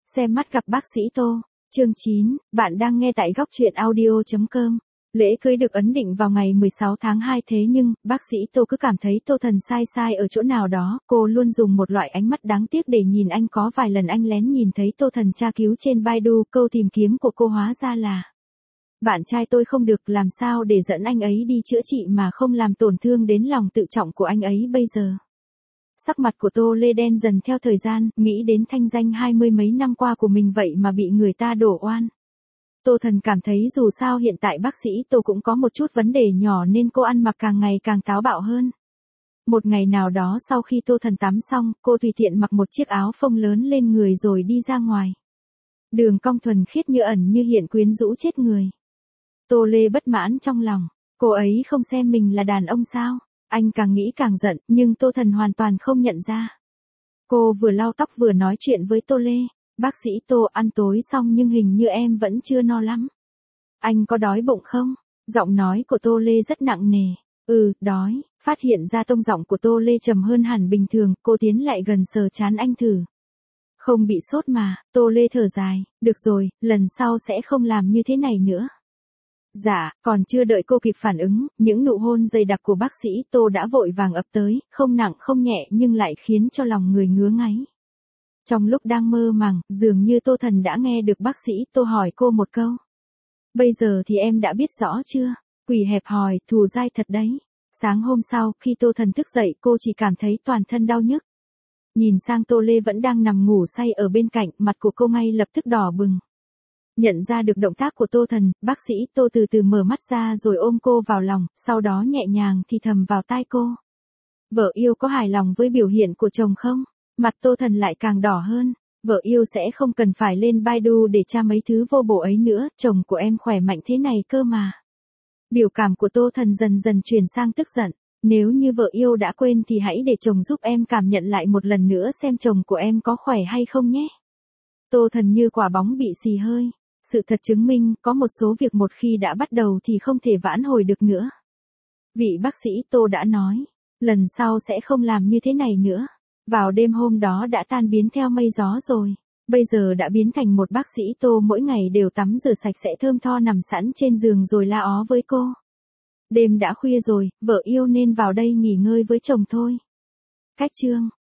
Xem mắt gặp bác sĩ Tô. Chương 9, bạn đang nghe tại góc truyện audio.com. Lễ cưới được ấn định vào ngày 16 tháng 2 thế nhưng, bác sĩ Tô cứ cảm thấy Tô Thần sai sai ở chỗ nào đó, cô luôn dùng một loại ánh mắt đáng tiếc để nhìn anh. Có vài lần anh lén nhìn thấy Tô Thần tra cứu trên Baidu, câu tìm kiếm của cô hóa ra là: bạn trai tôi không được, làm sao để dẫn anh ấy đi chữa trị mà không làm tổn thương đến lòng tự trọng của anh ấy bây giờ. Sắc mặt của Tô Lê đen dần theo thời gian, nghĩ đến thanh danh 20 mấy năm qua của mình vậy mà bị người ta đổ oan. Tô Thần cảm thấy dù sao hiện tại bác sĩ Tô cũng có một chút vấn đề nhỏ nên cô ăn mặc càng ngày càng táo bạo hơn. Một ngày nào đó sau khi Tô Thần tắm xong, cô tùy tiện mặc một chiếc áo phông lớn lên người rồi đi ra ngoài. Đường cong thuần khiết như ẩn như hiện, quyến rũ chết người. Tô Lê bất mãn trong lòng, cô ấy không xem mình là đàn ông sao? Anh càng nghĩ càng giận, nhưng Tô Thần hoàn toàn không nhận ra. Cô vừa lau tóc vừa nói chuyện với Tô Lê. Bác sĩ Tô, ăn tối xong nhưng hình như em vẫn chưa no lắm. Anh có đói bụng không? Giọng nói của Tô Lê rất nặng nề. Đói. Phát hiện ra tông giọng của Tô Lê trầm hơn hẳn bình thường, cô tiến lại gần sờ trán anh thử. Không bị sốt mà. Tô Lê thở dài. Được rồi, lần sau sẽ không làm như thế này nữa. Dạ, còn chưa đợi cô kịp phản ứng, những nụ hôn dày đặc của bác sĩ Tô đã vội vàng ập tới, không nặng không nhẹ nhưng lại khiến cho lòng người ngứa ngáy. Trong lúc đang mơ màng, dường như Tô Thần đã nghe được bác sĩ Tô hỏi cô một câu. Bây giờ thì em đã biết rõ chưa? Quỷ hẹp hòi, thù dai thật đấy. Sáng hôm sau, khi Tô Thần thức dậy cô chỉ cảm thấy toàn thân đau nhức. Nhìn sang Tô Lê vẫn đang nằm ngủ say ở bên cạnh, mặt của cô ngay lập tức đỏ bừng. Nhận ra được động tác của Tô Thần, bác sĩ Tô từ từ mở mắt ra rồi ôm cô vào lòng, sau đó nhẹ nhàng thì thầm vào tai cô. Vợ yêu có hài lòng với biểu hiện của chồng không? Mặt Tô Thần lại càng đỏ hơn. Vợ yêu sẽ không cần phải lên Baidu để tra mấy thứ vô bổ ấy nữa, chồng của em khỏe mạnh thế này cơ mà. Biểu cảm của Tô Thần dần dần chuyển sang tức giận. Nếu như vợ yêu đã quên thì hãy để chồng giúp em cảm nhận lại một lần nữa xem chồng của em có khỏe hay không nhé. Tô Thần như quả bóng bị xì hơi. Sự thật chứng minh, có một số việc một khi đã bắt đầu thì không thể vãn hồi được nữa. Vị bác sĩ Tô đã nói, lần sau sẽ không làm như thế này nữa. Vào đêm hôm đó đã tan biến theo mây gió rồi. Bây giờ đã biến thành một bác sĩ Tô mỗi ngày đều tắm rửa sạch sẽ thơm tho nằm sẵn trên giường rồi la ó với cô. Đêm đã khuya rồi, vợ yêu nên vào đây nghỉ ngơi với chồng thôi. Cách chương